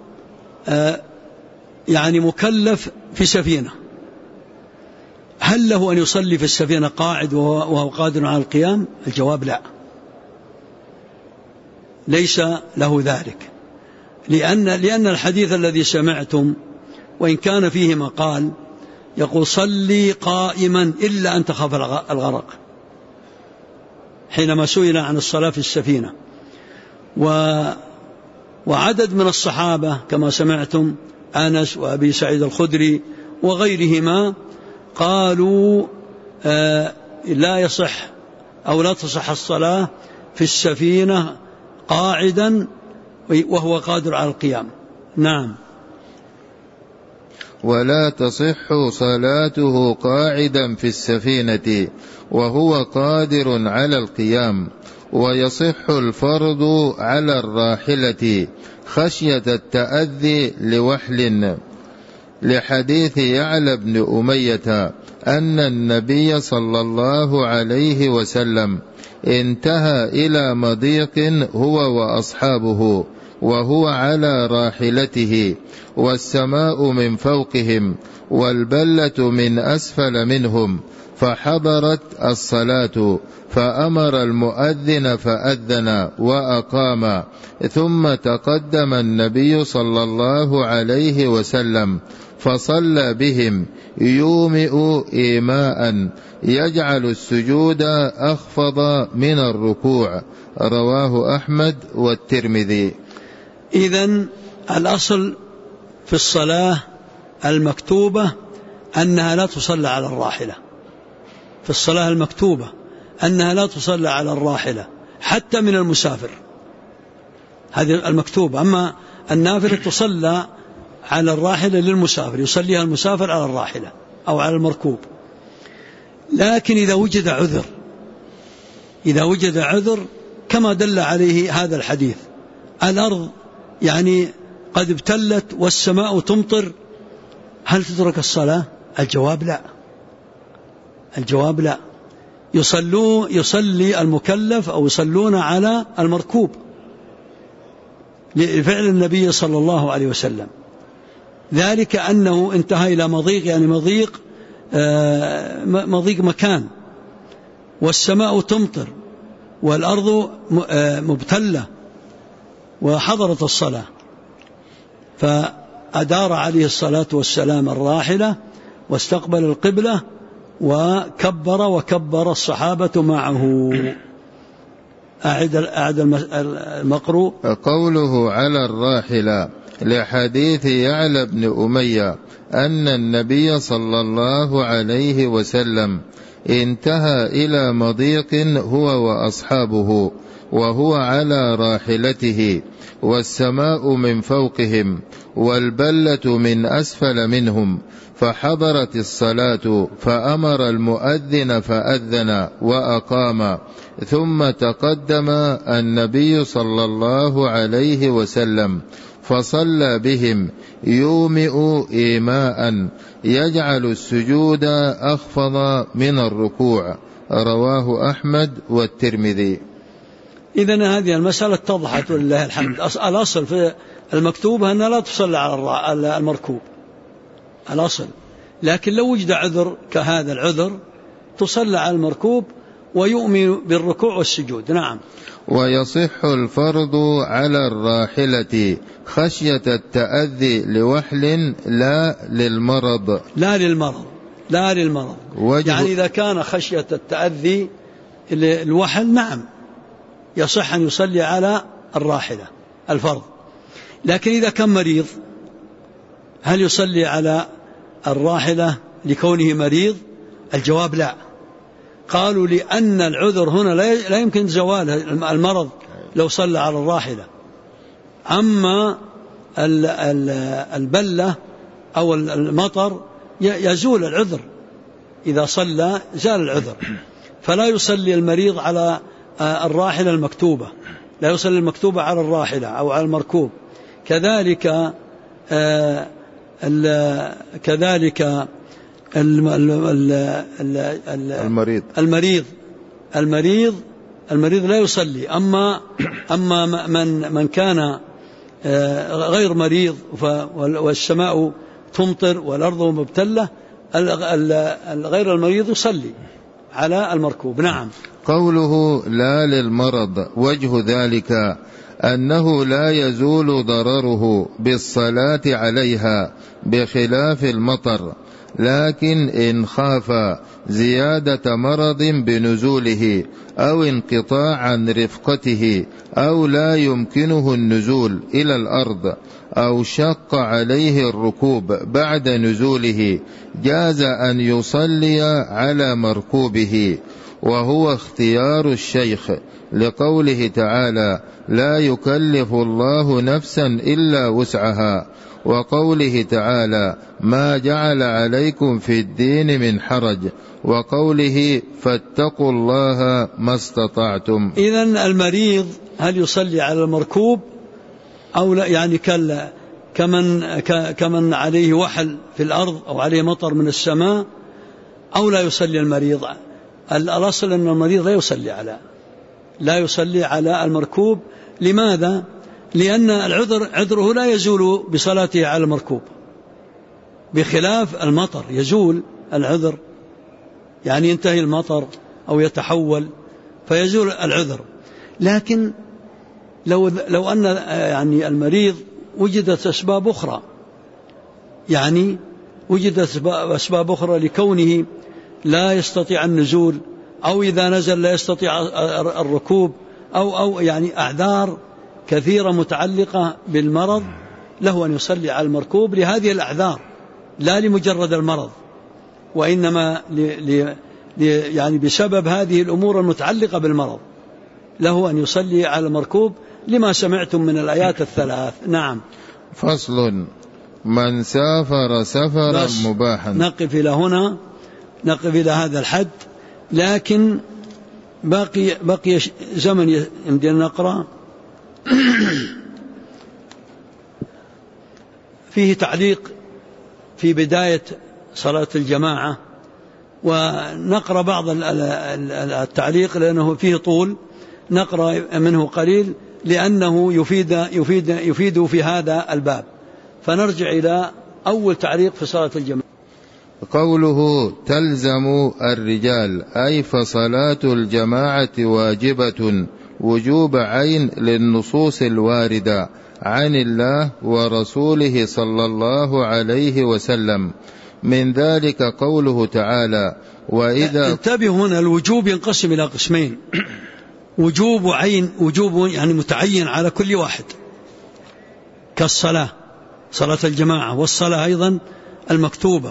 يعني مكلف في سفينة، هل له أن يصلي في السفينة قاعد وهو قادر على القيام؟ الجواب لا، ليس له ذلك، لأن الحديث الذي سمعتم وإن كان فيه مقال يقول: صلي قائما إلا أن تخاف الغرق، حينما سئل عن الصلاة في السفينة. وعدد من الصحابة كما سمعتم أنس وأبي سعيد الخدري وغيرهما قالوا لا يصح أو لا تصح الصلاة في السفينة قاعدا وهو قادر على القيام. نعم. ولا تصح صلاته قاعدا في السفينة وهو قادر على القيام، ويصح الفرض على الراحلة خشية التأذي لوحل، لحديث يعلى بن أمية أن النبي صلى الله عليه وسلم انتهى إلى مضيق هو وأصحابه وهو على راحلته، والسماء من فوقهم والبلة من أسفل منهم، فحضرت الصلاة فأمر المؤذن فأذن وأقام، ثم تقدم النبي صلى الله عليه وسلم فصلى بهم يومئ إيماء يجعل السجود أخفض من الركوع، رواه أحمد والترمذي. إذن الأصل في الصلاة المكتوبة أنها لا تصلى على الراحلة، في الصلاة المكتوبة أنها لا تصلى على الراحلة حتى من المسافر، هذه المكتوبة. أما النافلة تصلى على الراحلة للمسافر، يصليها المسافر على الراحلة أو على المركوب. لكن إذا وجد عذر كما دل عليه هذا الحديث، الأرض يعني قد ابتلت والسماء تمطر، هل تترك الصلاة؟ الجواب لا. يصلي المكلف أو يصلون على المركوب لفعل النبي صلى الله عليه وسلم، ذلك أنه انتهى إلى مضيق، يعني مضيق مكان، والسماء تمطر والأرض مبتلة، وحضرت الصلاة، فأدار عليه الصلاة والسلام الراحلة واستقبل القبلة وكبر الصحابة معه. أعد المقروء. قوله على الراحلة لحديث يعلى بن أمية أن النبي صلى الله عليه وسلم انتهى إلى مضيق هو وأصحابه وهو على راحلته، والسماء من فوقهم والبلة من أسفل منهم، فحضرت الصلاة فأمر المؤذن فأذن وأقام، ثم تقدم النبي صلى الله عليه وسلم فصلى بهم يومئ إيماء يجعل السجود أخفض من الركوع، رواه أحمد والترمذي. إذن هذه المسألة اتضحت ولله الحمد. الأصل في المكتوبة أنها لا تصلى على المركوب الأصل، لكن لو وجد عذر كهذا العذر تصلى على المركوب ويؤمن بالركوع والسجود. نعم. ويصح الفرض على الراحلة خشية التأذي لوحل لا للمرض. يعني إذا كان خشية التأذي الوحل نعم يصح أن يصلي على الراحلة، الفرض. لكن إذا كان مريض هل يصلي على الراحلة لكونه مريض؟ الجواب لا. قالوا لأن العذر هنا لا يمكن زوال المرض لو صلى على الراحلة. أما البلة أو المطر يزول العذر، إذا صلى زال العذر. فلا يصلي المريض على الراحلة المكتوبة، لا يصلي المكتوبة على الراحلة أو على المركوب. كذلك المريض لا يصلي. أما من كان غير مريض والسماء تمطر والأرض مبتلة، غير المريض يصلي على المركوب. نعم. قوله لا للمرض وجه ذلك أنه لا يزول ضرره بالصلاة عليها بخلاف المطر، لكن إن خاف زيادة مرض بنزوله أو انقطاع عن رفقته أو لا يمكنه النزول إلى الأرض أو شق عليه الركوب بعد نزوله جاز أن يصلي على مركوبه، وهو اختيار الشيخ لقوله تعالى لا يكلف الله نفسا إلا وسعها، وقوله تعالى ما جعل عليكم في الدين من حرج، وقوله فاتقوا الله ما استطعتم. إذن المريض هل يصلي على المركوب أو لا؟ يعني كمن عليه وحل في الأرض أو عليه مطر من السماء، أو لا يصلي المريض؟ الأصل أن المريض لا يصلي على المركوب. لماذا؟ لأن عذره لا يزول بصلاته على المركوب، بخلاف المطر يزول العذر، يعني ينتهي المطر أو يتحول فيزول العذر. لكن لو أن يعني المريض وجدت أسباب أخرى، يعني وجدت أسباب أخرى لكونه لا يستطيع النزول، أو إذا نزل لا يستطيع الركوب، أو يعني أعذار كثيرة متعلقة بالمرض، له أن يصلي على المركوب لهذه الأعذار، لا لمجرد المرض، وإنما يعني بسبب هذه الأمور المتعلقة بالمرض له أن يصلي على المركوب لما سمعتم من الآيات الثلاث. نعم. فصل. من سافر سفرا مباحا. نقف إلى هنا، نقف إلى هذا الحد، لكن بقي زمن عندنا نقرأ. فيه تعليق في بداية صلاة الجماعة، ونقرأ بعض التعليق لأنه فيه طول، نقرأ منه قليل لأنه يفيد في هذا الباب. فنرجع إلى أول تعليق في صلاة الجماعة. قوله تلزم الرجال، أي فصلاة الجماعة واجبة وجوب عين للنصوص الواردة عن الله ورسوله صلى الله عليه وسلم. من ذلك قوله تعالى وإذا. انتبهوا هنا، الوجوب ينقسم إلى قسمين: وجوب عين، وجوب يعني متعين على كل واحد كالصلاة، صلاة الجماعة، والصلاة أيضا المكتوبة.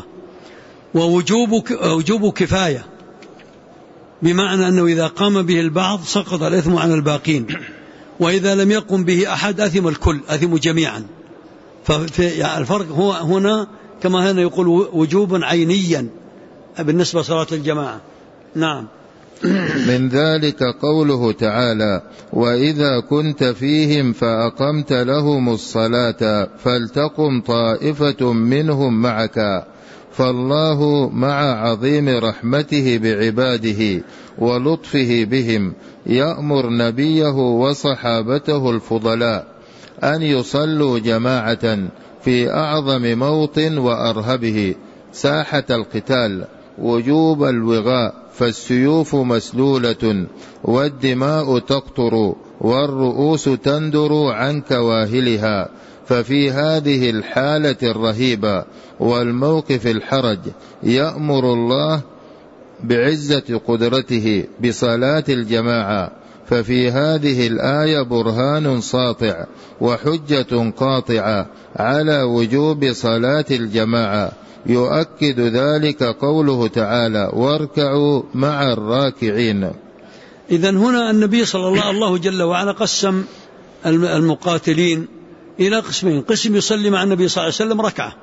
ووجوب كفاية، بمعنى أنه إذا قام به البعض سقط الإثم عن الباقين، وإذا لم يقم به أحد أثم الكل، أثموا جميعا. فالفرق هو هنا كما هنا يقول وجوب عينيا بالنسبة لصلاة الجماعة. نعم. من ذلك قوله تعالى وإذا كنت فيهم فأقمت لهم الصلاة فلتقم طائفة منهم معك. فالله مع عظيم رحمته بعباده ولطفه بهم يأمر نبيه وصحابته الفضلاء أن يصلوا جماعة في أعظم موطن وأرهبه ساحة القتال وجوب الوغاء، فالسيوف مسلولة والدماء تقطر والرؤوس تندر عن كواهلها. ففي هذه الحالة الرهيبة والموقف الحرج يأمر الله بعزة قدرته بصلاة الجماعة، ففي هذه الآية برهان ساطع وحجة قاطعة على وجوب صلاة الجماعة. يؤكد ذلك قوله تعالى: واركعوا مع الراكعين. إذن هنا النبي صلى الله جل وعلا قسم المقاتلين إلى قسمين: قسم يصلي مع النبي صلى الله عليه وسلم ركعة،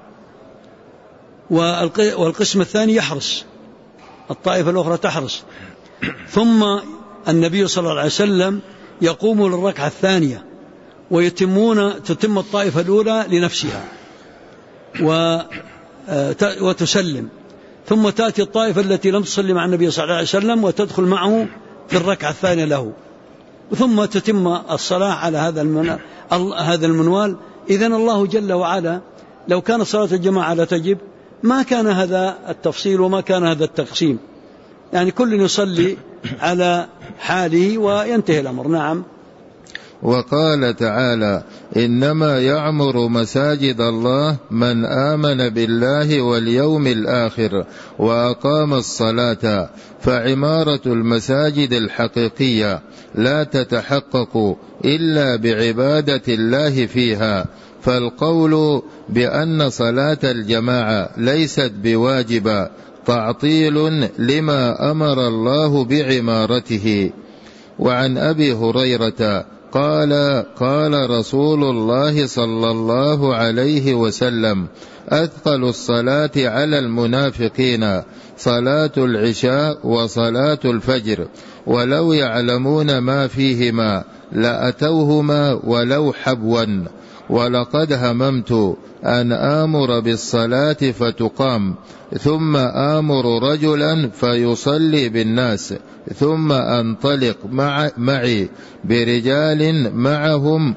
والقسم الثاني يحرس، الطائفة الأخرى تحرس. ثم النبي صلى الله عليه وسلم يقوم للركعة الثانية تتم الطائفة الأولى لنفسها وتسلم، ثم تأتي الطائفة التي لم تصلي مع النبي صلى الله عليه وسلم وتدخل معه في الركعة الثانية له، ثم تتم الصلاة على هذا المنوال. إذن الله جل وعلا لو كانت صلاة الجماعة لا تجب ما كان هذا التفصيل وما كان هذا التقسيم، يعني كل يصلي على حاله وينتهي الأمر. نعم. وقال تعالى: إنما يعمر مساجد الله من آمن بالله واليوم الآخر وأقام الصلاة. فعمارة المساجد الحقيقية لا تتحقق إلا بعبادة الله فيها. فالقول بأن صلاة الجماعة ليست بواجبة تعطيل لما أمر الله بعمارته. وعن أبي هريرة قال: قال رسول الله صلى الله عليه وسلم: أثقل الصلاة على المنافقين صلاة العشاء وصلاة الفجر، ولو يعلمون ما فيهما لأتوهما ولو حبوا. ولقد هممت أن آمر بالصلاة فتقام، ثم آمر رجلا فيصلي بالناس، ثم أنطلق معي برجال معهم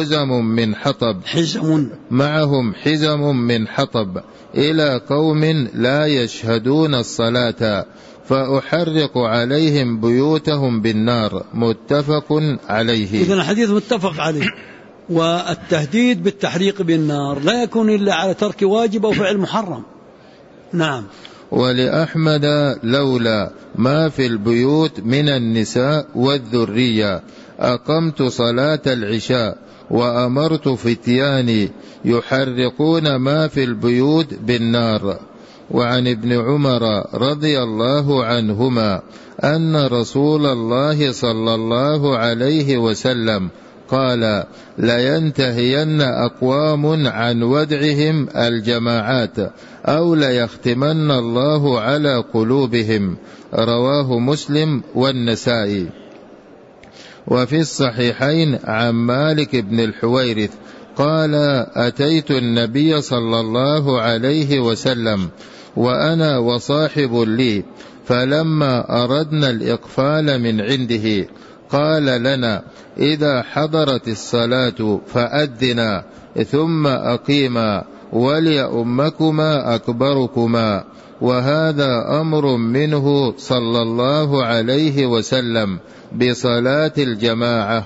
حزم من حطب إلى قوم لا يشهدون الصلاة فأحرق عليهم بيوتهم بالنار. متفق عليه. إذن الحديث متفق عليه. والتهديد بالتحريق بالنار لا يكون إلا على ترك واجب أو فعل محرم. نعم. ولأحمد: لولا ما في البيوت من النساء والذرية أقمت صلاة العشاء وأمرت فتياني يحرقون ما في البيوت بالنار. وعن ابن عمر رضي الله عنهما أن رسول الله صلى الله عليه وسلم قال: لينتهين أقوام عن ودعهم الجماعات أو ليختمن الله على قلوبهم. رواه مسلم والنسائي. وفي الصحيحين عن مالك بن الحويرث قال: أتيت النبي صلى الله عليه وسلم وأنا وصاحب لي، فلما أردنا الإقفال من عنده قال لنا: إذا حضرت الصلاة فأذنا ثم أقيما وليؤمكما أكبركما. وهذا أمر منه صلى الله عليه وسلم بصلاة الجماعة.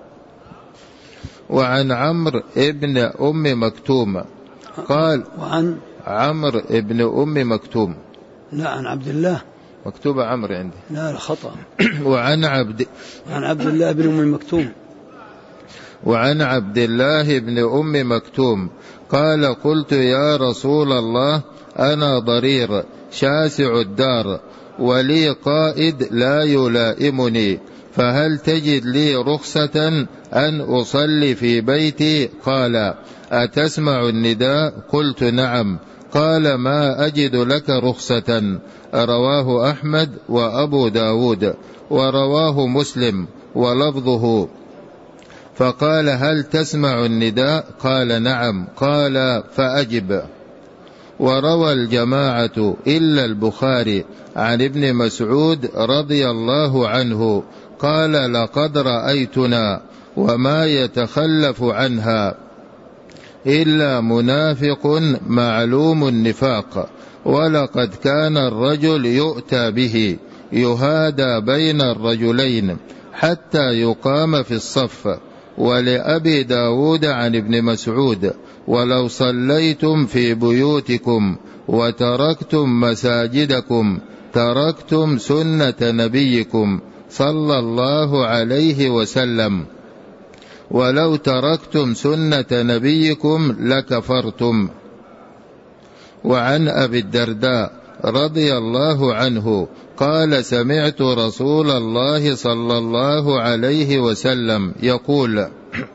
وعن عمرو ابن أم مكتوم قال: وعن عمرو ابن أم مكتوم، لا عن عبد الله، مكتوب عمرو عندي، لا خطأ. وعن عبد الله بن أم مكتوم. وعن عبد الله بن أم مكتوم قال: قلت يا رسول الله أنا ضرير شاسع الدار ولي قائد لا يلائمني، فهل تجد لي رخصة أن أصلي في بيتي؟ قال: أتسمع النداء؟ قلت نعم. قال: ما أجد لك رخصة. رواه أحمد وأبو داود ورواه مسلم ولفظه. فقال: هل تسمع النداء؟ قال: نعم. قال: فأجب. وروى الجماعة إلا البخاري عن ابن مسعود رضي الله عنه قال: لقد رأيتنا وما يتخلف عنها إلا منافق معلوم النفاق، ولقد كان الرجل يؤتى به يهادى بين الرجلين حتى يقام في الصف. ولأبي داود عن ابن مسعود: ولو صليتم في بيوتكم وتركتم مساجدكم تركتم سنة نبيكم صلى الله عليه وسلم: ولو تركتم سنة نبيكم لكفرتم. وعن أبي الدرداء رضي الله عنه قال: سمعت رسول الله صلى الله عليه وسلم يقول: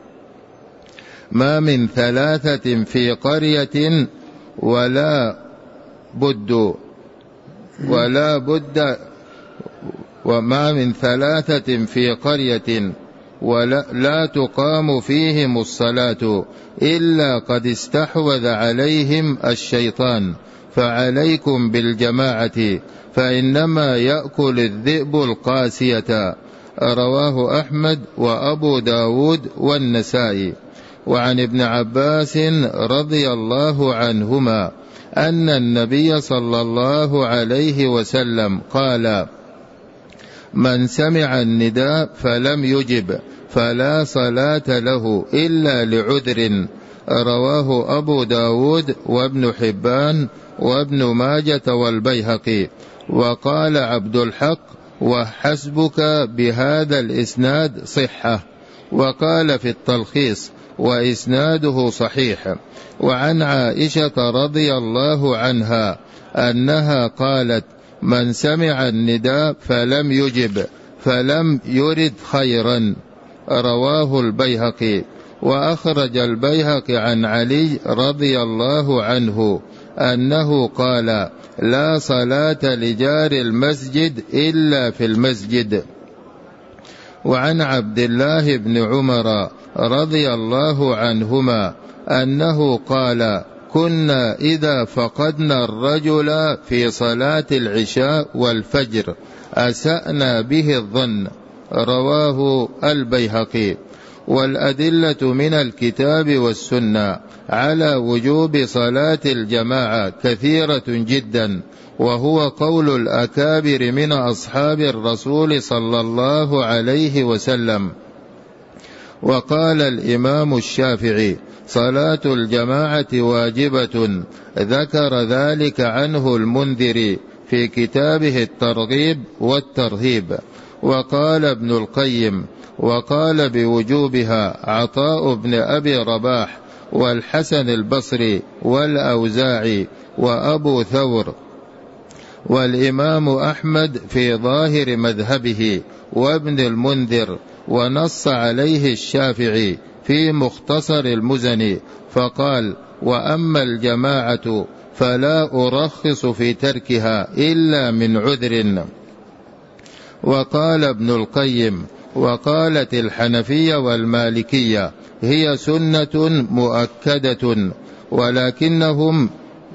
ما من ثلاثة في قرية وما من ثلاثة في قرية ولا تقام فيهم الصلاة إلا قد استحوذ عليهم الشيطان، فعليكم بالجماعة فإنما يأكل الذئب القاسية. رواه أحمد وأبو داود والنسائي. وعن ابن عباس رضي الله عنهما أن النبي صلى الله عليه وسلم قال: من سمع النداء فلم يجب فلا صلاة له إلا لعذر. رواه أبو داود وابن حبان وابن ماجة والبيهقي. وقال عبد الحق: وحسبك بهذا الإسناد صحة. وقال في التلخيص: وإسناده صحيح. وعن عائشة رضي الله عنها أنها قالت: من سمع النداء فلم يجب فلم يرد خيرا. رواه البيهقي. وأخرج البيهقي عن علي رضي الله عنه أنه قال: لا صلاة لجار المسجد إلا في المسجد. وعن عبد الله بن عمر رضي الله عنهما أنه قال: كنا إذا فقدنا الرجل في صلاة العشاء والفجر أسأنا به الظن. رواه البيهقي. والأدلة من الكتاب والسنة على وجوب صلاة الجماعة كثيرة جدا، وهو قول الأكابر من أصحاب الرسول صلى الله عليه وسلم. وقال الإمام الشافعي: صلاة الجماعة واجبة، ذكر ذلك عنه المنذري في كتابه الترغيب والترهيب. وقال ابن القيم: وقال بوجوبها عطاء بن أبي رباح والحسن البصري والأوزاعي وأبو ثور والإمام أحمد في ظاهر مذهبه وابن المنذر. ونص عليه الشافعي في مختصر المزني فقال: وأما الجماعة فلا أرخص في تركها إلا من عذر. وقال ابن القيم: وقالت الحنفية والمالكية هي سنة مؤكدة، ولكنهم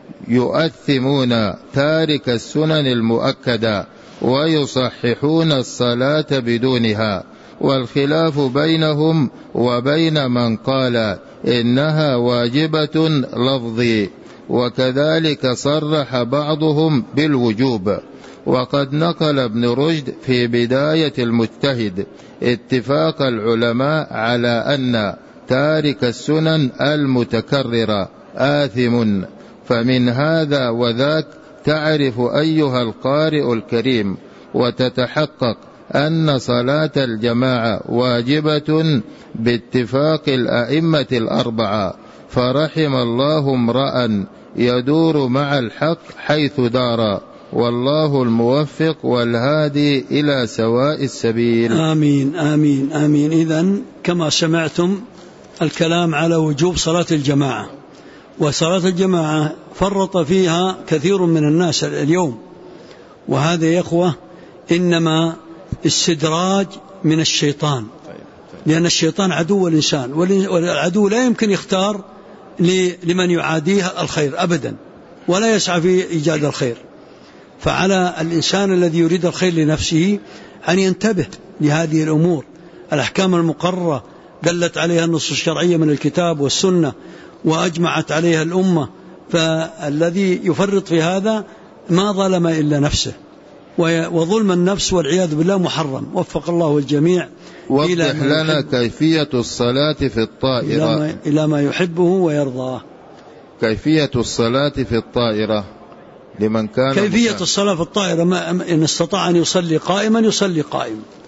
يؤثمون تارك السنن المؤكدة ويصححون الصلاة بدونها. والخلاف بينهم وبين من قال إنها واجبة لفظي، وكذلك صرح بعضهم بالوجوب. وقد نقل ابن رشد في بداية المجتهد اتفاق العلماء على أن تارك السنن المتكررة آثم. فمن هذا وذاك تعرف أيها القارئ الكريم وتتحقق أن صلاة الجماعة واجبة باتفاق الأئمة الأربعة. فرحم الله امرأ يدور مع الحق حيث دار، والله الموفق والهادي إلى سواء السبيل. آمين آمين آمين. إذن كما سمعتم الكلام على وجوب صلاة الجماعة، وصلاة الجماعة فرط فيها كثير من الناس اليوم، وهذا يا إخوة إنما استدراج من الشيطان، لأن الشيطان عدو الإنسان، والعدو لا يمكن يختار لمن يعاديه الخير أبدا، ولا يسعى في إيجاد الخير. فعلى الإنسان الذي يريد الخير لنفسه أن ينتبه لهذه الأمور. الأحكام المقررة دلت عليها النصوص الشرعية من الكتاب والسنة وأجمعت عليها الأمة، فالذي يفرط في هذا ما ظلم إلا نفسه، وظلم النفس والعياذ بالله محرم. وفق الله الجميع. وضح لنا كيفية الصلاة في الطائرة إلى ما يحبه ويرضاه. كيفية الصلاة في الطائرة لمن كان كيفية الصلاة في الطائرة إن استطاع أن يصلي قائما يصلي قائم،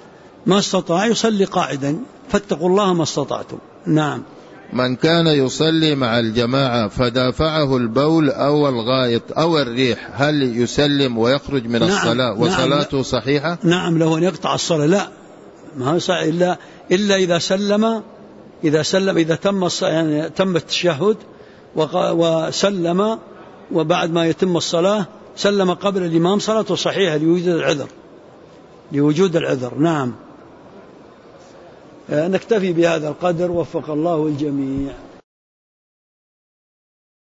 ما استطاع يصلي قاعدا، فاتقوا الله ما استطعتم. نعم. من كان يصلي مع الجماعة فدافعه البول أو الغائط أو الريح، هل يسلم ويخرج من الصلاة وصلاته صحيحة؟ نعم، له أن يقطع الصلاة. لا، ما إلا إذا سلم إذا تم التشهد وسلم، وبعد ما يتم الصلاة سلم قبل الإمام، صلاته صحيحة لوجود العذر. نعم. نكتفي بهذا القدر، وفق الله الجميع.